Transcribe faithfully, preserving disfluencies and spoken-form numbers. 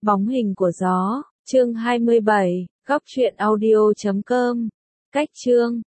Bóng hình của gió, chương hai mươi bảy, góc truyện audio chấm com. Cách chương